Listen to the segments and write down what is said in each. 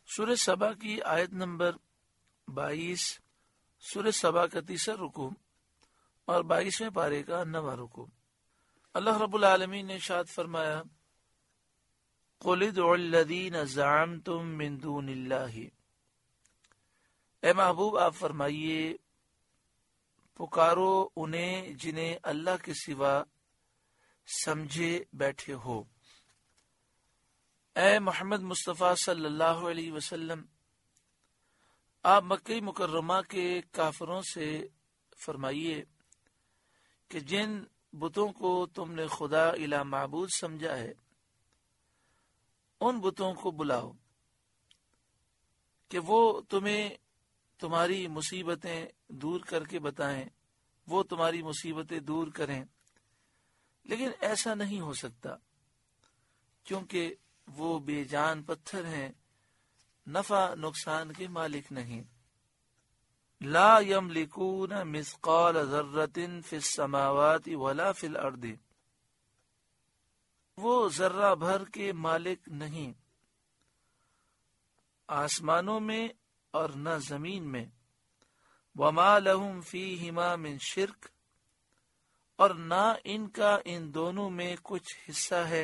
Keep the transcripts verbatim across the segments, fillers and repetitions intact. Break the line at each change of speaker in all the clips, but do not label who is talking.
سورہ سبا کی آیت نمبر بائیس، سورہ سبا کا تیسرا رکوع اور بائیسویں پارے کا نواں رکوع۔ اللہ رب العالمین نے ارشاد فرمایا، قُلِ ادْعُوا الَّذِينَ زَعَمْتُم مِّن دُونِ اللَّهِ، اے محبوب آپ فرمائیے پکارو انہیں جنہیں اللہ کے سوا سمجھے بیٹھے ہو۔ اے محمد مصطفیٰ صلی اللہ علیہ وسلم، آپ مکہ مکرمہ کے کافروں سے فرمائیے کہ جن بتوں کو تم نے خدا الہ معبود سمجھا ہے ان بتوں کو بلاؤ کہ وہ تمہیں تمہاری مصیبتیں دور کر کے بتائیں، وہ تمہاری مصیبتیں دور کریں، لیکن ایسا نہیں ہو سکتا کیونکہ وہ بے جان پتھر ہیں، نفع نقصان کے مالک نہیں۔ لا یملکون مثقال ذرۃ فی السماوات ولا فی الارض، وہ ذرہ بھر کے مالک نہیں آسمانوں میں اور نہ زمین میں۔ وما لہم فیہما من شرک، اور نہ ان کا ان دونوں میں کچھ حصہ ہے۔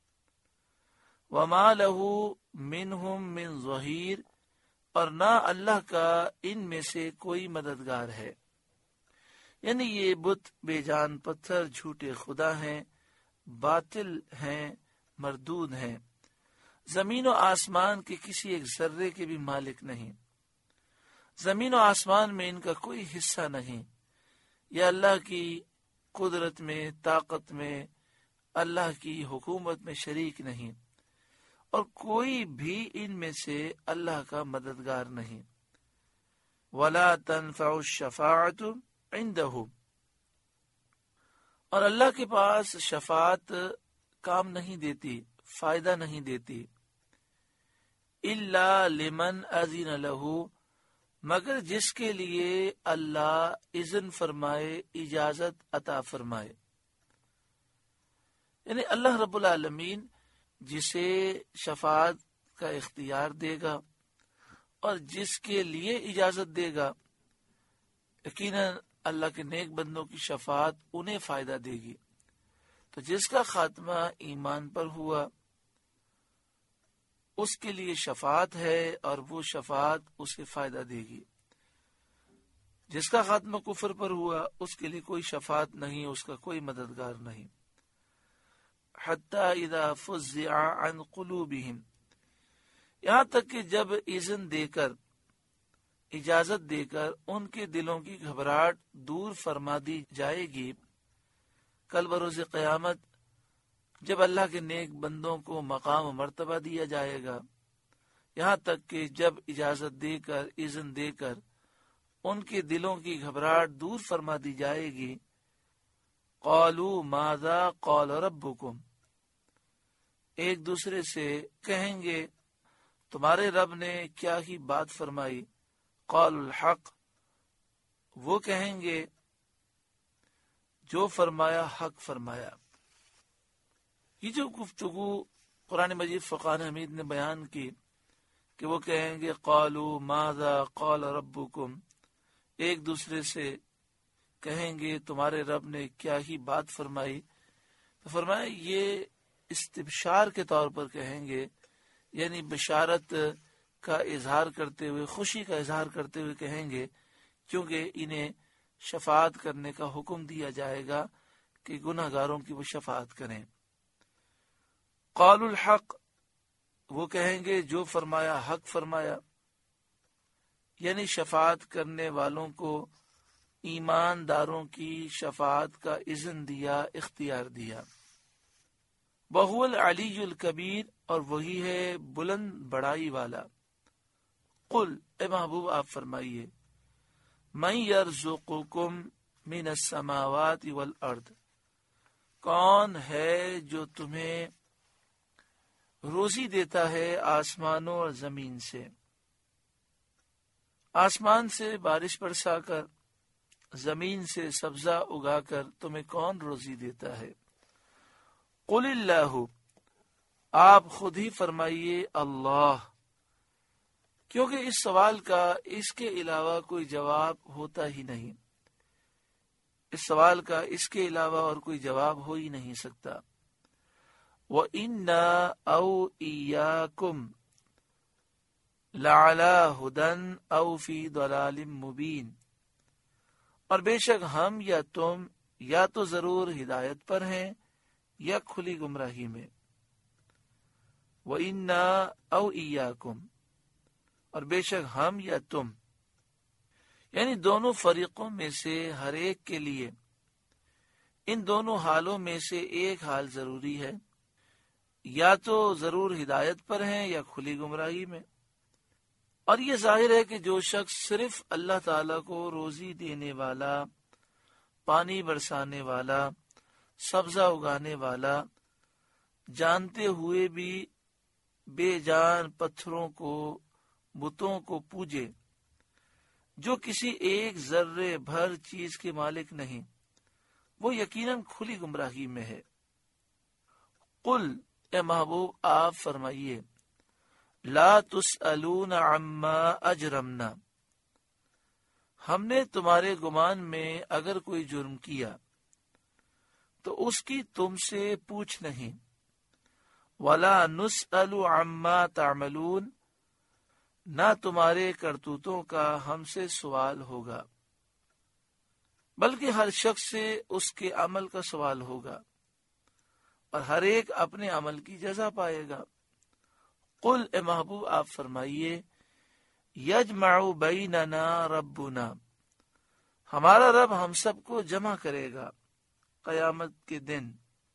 وما لہ منہم من ظہیر، اور نہ اللہ کا ان میں سے کوئی مددگار ہے۔ یعنی یہ بت بے جان پتھر جھوٹے خدا ہیں، باطل ہیں، مردود ہیں، زمین و آسمان کے کسی ایک ذرے کے بھی مالک نہیں، زمین و آسمان میں ان کا کوئی حصہ نہیں، یہ اللہ کی قدرت میں، طاقت میں، اللہ کی حکومت میں شریک نہیں، اور کوئی بھی ان میں سے اللہ کا مددگار نہیں۔ ولا تنفع الشفاعۃ عنده، اور اللہ کے پاس شفاعت کام نہیں دیتی، فائدہ نہیں دیتی۔ الا لمن اذن له، مگر جس کے لیے اللہ اذن فرمائے، اجازت عطا فرمائے۔ یعنی اللہ رب العالمین جسے شفاعت کا اختیار دے گا اور جس کے لیے اجازت دے گا، یقیناً اللہ کے نیک بندوں کی شفاعت انہیں فائدہ دے گی۔ تو جس کا خاتمہ ایمان پر ہوا اس کے لیے شفاعت ہے اور وہ شفاعت اسے فائدہ دے گی۔ جس کا خاتمہ کفر پر ہوا اس کے لیے کوئی شفاعت نہیں، اس کا کوئی مددگار نہیں۔ حتی اذا فزع عن قلوبہم، یہاں تک کہ جب اذن دے کر، اجازت دے کر ان کے دلوں کی گھبراہٹ دور فرما دی جائے گی، کل بروز قیامت جب اللہ کے نیک بندوں کو مقام و مرتبہ دیا جائے گا، یہاں تک کہ جب اجازت دے کر، اذن دے کر ان کے دلوں کی گھبراہٹ دور فرما دی جائے گی، قالوا ماذا قال ربکم، ایک دوسرے سے کہیں گے تمہارے رب نے کیا ہی بات فرمائی۔ قالوا الحق، وہ کہیں گے جو فرمایا حق فرمایا۔ یہ جو گفتگو قرآن مجید فرقان حمید نے بیان کی کہ وہ کہیں گے قالوا ماذا قال ربکم، ایک دوسرے سے کہیں گے تمہارے رب نے کیا ہی بات فرمائی، تو فرمایا یہ استبشار کے طور پر کہیں گے، یعنی بشارت کا اظہار کرتے ہوئے، خوشی کا اظہار کرتے ہوئے کہیں گے، کیونکہ انہیں شفاعت کرنے کا حکم دیا جائے گا کہ گناہ گاروں کی وہ شفاعت کریں۔ قالوا الحق، وہ کہیں گے جو فرمایا حق فرمایا، یعنی شفاعت کرنے والوں کو ایمانداروں کی شفاعت کا اذن دیا، اختیار دیا۔ وَهُوَ الْعَلِيُّ الْكَبِيرُ، اور وہی ہے بلند بڑائی والا۔ قل، اے محبوب آپ فرمائیے، مَن يَرْزُقُكُم مِّنَ السَّمَاوَاتِ وَالْأَرْضِ، کون ہے جو تمہیں روزی دیتا ہے آسمانوں اور زمین سے، آسمان سے بارش برسا کر، زمین سے سبزہ اگا کر تمہیں کون روزی دیتا ہے؟ قل اللہ، آپ خود ہی فرمائیے اللہ۔ کیونکہ اس سوال کا اس کے علاوہ کوئی جواب ہوتا ہی نہیں، اس سوال کا اس کے علاوہ اور کوئی جواب ہو ہی نہیں سکتا۔ وَإِنَّا أَوْ إِيَّاكُمْ لَعَلَىٰ هُدًى أَوْ فِي ضَلَالٍ مُبِينٍ، اور بے شک ہم یا تم یا تو ضرور ہدایت پر ہیں یا کھلی گمراہی میں۔ وَإِنَّا أَوْ إِيَّاكُمْ، اور بے شک ہم یا تم، یعنی دونوں فریقوں میں سے ہر ایک کے لیے ان دونوں حالوں میں سے ایک حال ضروری ہے، یا تو ضرور ہدایت پر ہیں یا کھلی گمراہی میں۔ اور یہ ظاہر ہے کہ جو شخص صرف اللہ تعالیٰ کو روزی دینے والا، پانی برسانے والا، سبزہ اگانے والا جانتے ہوئے بھی بے جان پتھروں کو، بتوں کو پوجے جو کسی ایک ذرے بھر چیز کے مالک نہیں، وہ یقیناً کھلی گمراہی میں ہے۔ قل، اے محبوب آپ فرمائیے، لا تسألون عما اجرمنا، ہم نے تمہارے گمان میں اگر کوئی جرم کیا تو اس کی تم سے پوچھ نہیں، ولا نسأل عما تعملون، نہ تمہارے کرتوتوں کا ہم سے سوال ہوگا، بلکہ ہر شخص سے اس کے عمل کا سوال ہوگا اور ہر ایک اپنے عمل کی جزا پائے گا۔ قل، اے محبوب آپ فرمائیے، یجمع بیننا ربنا، ہمارا رب ہم سب کو جمع کرے گا قیامت کے دن۔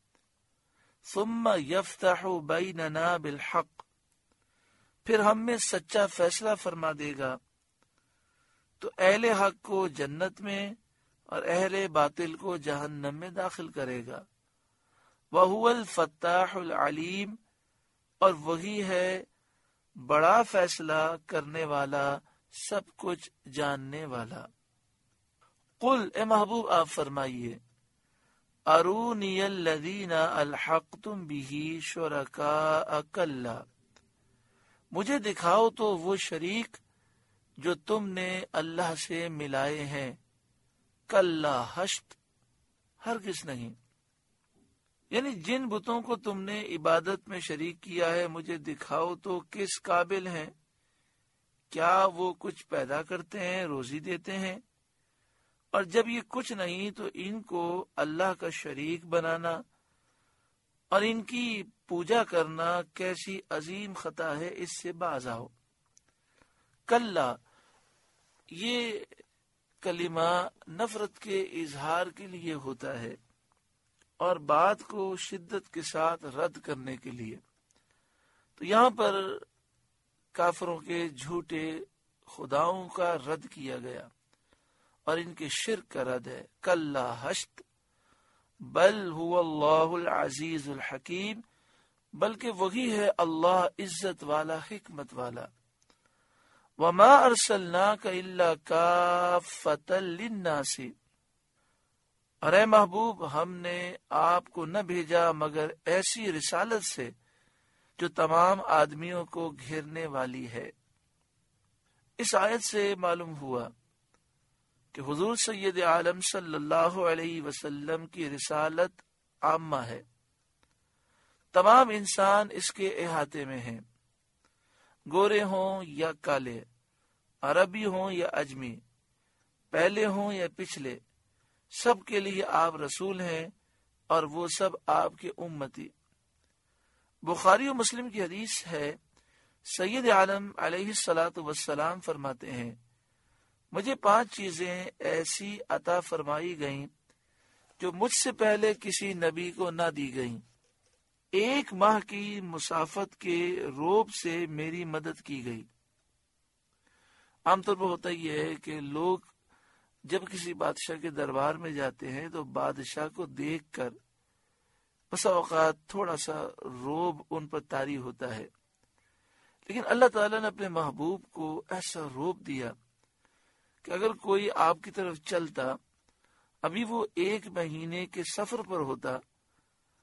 ثم یفتح بیننا بالحق، پھر ہم میں سچا فیصلہ فرما دے گا، تو اہل حق کو جنت میں اور اہل باطل کو جہنم میں داخل کرے گا۔ وَهُوَ الْفَتَّاحُ الْعَلِيمُ، اور وہی ہے بڑا فیصلہ کرنے والا، سب کچھ جاننے والا۔ قل، اے محبوب آپ فرمائیے، ارونی الذین الحقتم بہ شرکاء کلا، مجھے دکھاؤ تو وہ شریک جو تم نے اللہ سے ملائے ہیں، کلا ہشت، ہرگز نہیں، یعنی جن بتوں کو تم نے عبادت میں شریک کیا ہے، مجھے دکھاؤ تو کس قابل ہیں، کیا وہ کچھ پیدا کرتے ہیں، روزی دیتے ہیں؟ اور جب یہ کچھ نہیں تو ان کو اللہ کا شریک بنانا اور ان کی پوجا کرنا کیسی عظیم خطا ہے، اس سے باز آؤ۔ کلا، یہ کلمہ نفرت کے اظہار کے لیے ہوتا ہے اور بات کو شدت کے ساتھ رد کرنے کے لیے۔ تو یہاں پر کافروں کے جھوٹے خداؤں کا رد کیا گیا اور ان کے شرک کا رد ہے۔ کلا ہشت، بل هو اللہ العزیز الحکیم، بلکہ وہی ہے اللہ عزت والا، حکمت والا۔ وما ارسلناک الا کافۃ للناس، اور اے محبوب ہم نے آپ کو نہ بھیجا مگر ایسی رسالت سے جو تمام آدمیوں کو گھیرنے والی ہے۔ اس آیت سے معلوم ہوا کہ حضور سید عالم صلی اللہ علیہ وسلم کی رسالت عامہ ہے، تمام انسان اس کے احاطے میں ہیں، گورے ہوں یا کالے، عربی ہوں یا اجمی، پہلے ہوں یا پچھلے، سب کے لیے آپ رسول ہیں اور وہ سب آپ کے امتی۔ بخاری و مسلم کی حدیث ہے، سید عالم علیہ الصلاۃ والسلام فرماتے ہیں، مجھے پانچ چیزیں ایسی عطا فرمائی گئیں جو مجھ سے پہلے کسی نبی کو نہ دی گئیں۔ ایک ماہ کی مسافت کے روب سے میری مدد کی گئی۔ عام طور پر ہوتا یہ ہے کہ لوگ جب کسی بادشاہ کے دربار میں جاتے ہیں تو بادشاہ کو دیکھ کر بسا اوقات تھوڑا سا روب ان پر طاری ہوتا ہے، لیکن اللہ تعالیٰ نے اپنے محبوب کو ایسا روب دیا کہ اگر کوئی آپ کی طرف چلتا، ابھی وہ ایک مہینے کے سفر پر ہوتا،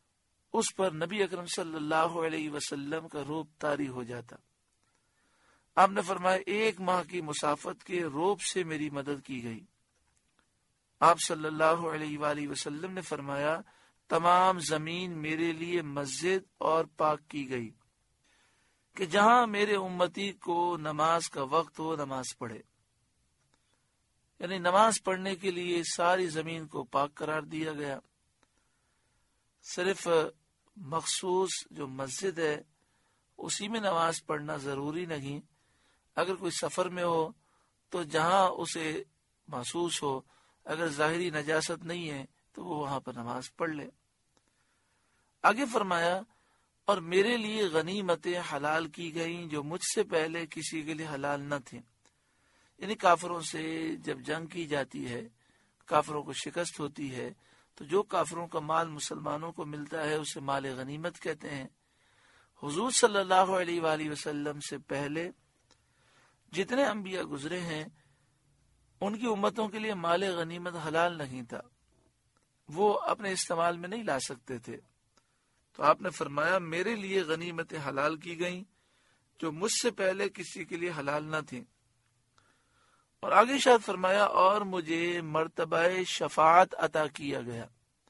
اس پر نبی اکرم صلی اللہ علیہ وسلم کا روب طاری ہو جاتا۔ آپ نے فرمایا ایک ماہ کی مسافت کے روب سے میری مدد کی گئی۔ آپ صلی اللہ علیہ وآلہ وسلم نے فرمایا تمام زمین میرے لیے مسجد اور پاک کی گئی کہ جہاں میرے امتی کو نماز کا وقت ہو نماز پڑھے، یعنی نماز پڑھنے کے لیے ساری زمین کو پاک قرار دیا گیا۔ صرف مخصوص جو مسجد ہے اسی میں نماز پڑھنا ضروری نہیں، اگر کوئی سفر میں ہو تو جہاں اسے محسوس ہو، اگر ظاہری نجاست نہیں ہے تو وہ وہاں پر نماز پڑھ لے۔ آگے فرمایا اور میرے لیے غنیمتیں حلال کی گئیں جو مجھ سے پہلے کسی کے لیے حلال نہ تھیں، یعنی کافروں سے جب جنگ کی جاتی ہے، کافروں کو شکست ہوتی ہے تو جو کافروں کا مال مسلمانوں کو ملتا ہے اسے مال غنیمت کہتے ہیں۔ حضور صلی اللہ علیہ وآلہ وسلم سے پہلے جتنے انبیاء گزرے ہیں ان کی امتوں کے لیے مال غنیمت حلال نہیں تھا، وہ اپنے استعمال میں نہیں لا سکتے تھے، تو آپ نے فرمایا میرے لیے غنیمتیں حلال کی گئیں جو مجھ سے پہلے کسی کے لیے حلال نہ تھیں۔ اور آگے ارشاد فرمایا اور مجھے مرتبہ شفاعت عطا کیا گیا۔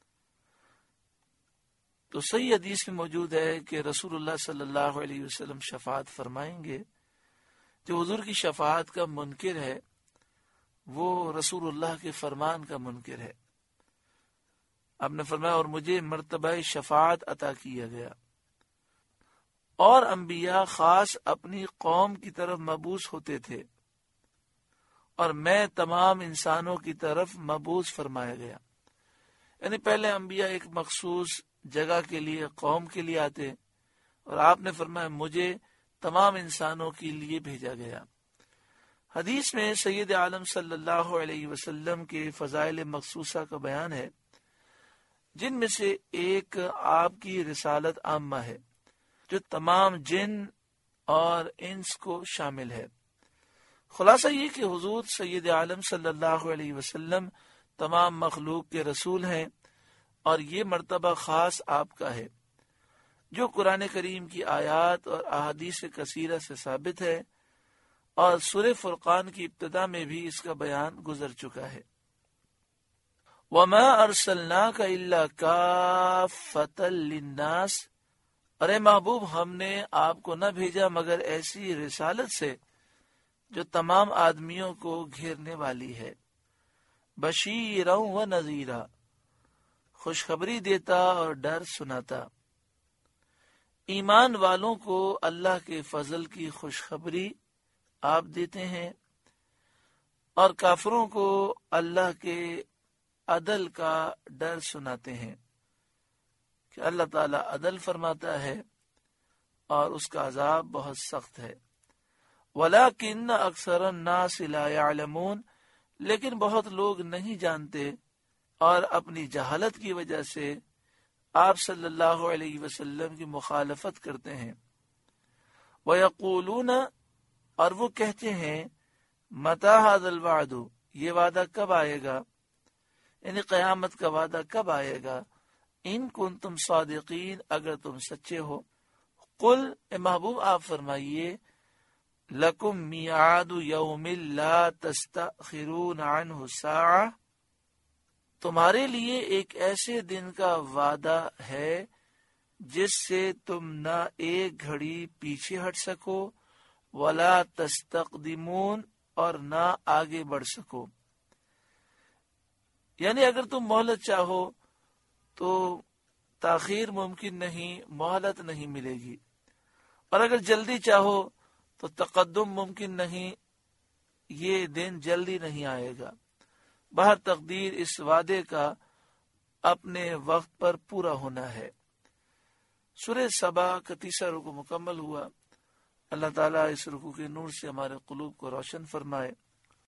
تو صحیح حدیث میں موجود ہے کہ رسول اللہ صلی اللہ علیہ وسلم شفاعت فرمائیں گے۔ جو حضور کی شفاعت کا منکر ہے وہ رسول اللہ کے فرمان کا منکر ہے۔ آپ نے فرمایا اور مجھے مرتبہ شفاعت عطا کیا گیا، اور انبیاء خاص اپنی قوم کی طرف مبعوث ہوتے تھے اور میں تمام انسانوں کی طرف مبعوث فرمایا گیا، یعنی پہلے انبیاء ایک مخصوص جگہ کے لیے قوم کے لیے آتے اور آپ نے فرمایا مجھے تمام انسانوں کے لیے بھیجا گیا۔ حدیث میں سید عالم صلی اللہ علیہ وسلم کے فضائل مخصوصہ کا بیان ہے، جن میں سے ایک آپ کی رسالت عامہ ہے جو تمام جن اور انس کو شامل ہے۔ خلاصہ یہ کہ حضور سید عالم صلی اللہ علیہ وسلم تمام مخلوق کے رسول ہیں، اور یہ مرتبہ خاص آپ کا ہے جو قرآن کریم کی آیات اور احادیث کثیرہ سے ثابت ہے، اور سورہ فرقان کی ابتدا میں بھی اس کا بیان گزر چکا ہے۔ وَمَا أَرْسَلْنَاكَ إِلَّا كَافَّةً لِلنَّاسِ، ارے محبوب ہم نے آپ کو نہ بھیجا مگر ایسی رسالت سے جو تمام آدمیوں کو گھیرنے والی ہے، بشیرا و نذیرا، خوشخبری دیتا اور ڈر سناتا۔ ایمان والوں کو اللہ کے فضل کی خوشخبری آپ دیتے ہیں، اور کافروں کو اللہ کے عدل کا ڈر سناتے ہیں کہ اللہ تعالیٰ عدل فرماتا ہے اور اس کا عذاب بہت سخت ہے۔ وَلَكِنَّ أَكْثَرَ النَّاسِ لَا يَعْلَمُونَ، لیکن بہت لوگ نہیں جانتے اور اپنی جہالت کی وجہ سے آپ صلی اللہ علیہ وسلم کی مخالفت کرتے ہیں۔ وَيَقُولُونَ، اور وہ کہتے ہیں، مَتَى هَذَا الْوَعْدُ، یہ وعدہ کب آئے گا، یعنی قیامت کا وعدہ کب آئے گا، ان کنتم صادقین، اگر تم سچے ہو۔ قل، اے محبوب آپ فرمائیے، لکم میعاد یوم لا تستأخرون عنہ ساعہ، تمہارے لیے ایک ایسے دن کا وعدہ ہے جس سے تم نہ ایک گھڑی پیچھے ہٹ سکو، ولا تستقدمون، اور نہ آگے بڑھ سکو۔ یعنی اگر تم مہلت چاہو تو تاخیر ممکن نہیں، مہلت نہیں ملے گی، اور اگر جلدی چاہو تو تقدم ممکن نہیں، یہ دن جلدی نہیں آئے گا۔ بہر تقدیر اس وعدے کا اپنے وقت پر پورا ہونا ہے۔ سورہ سبا کا تیسرا رکوع مکمل ہوا۔ اللہ تعالیٰ اس رکوع کے نور سے ہمارے قلوب کو روشن فرمائے۔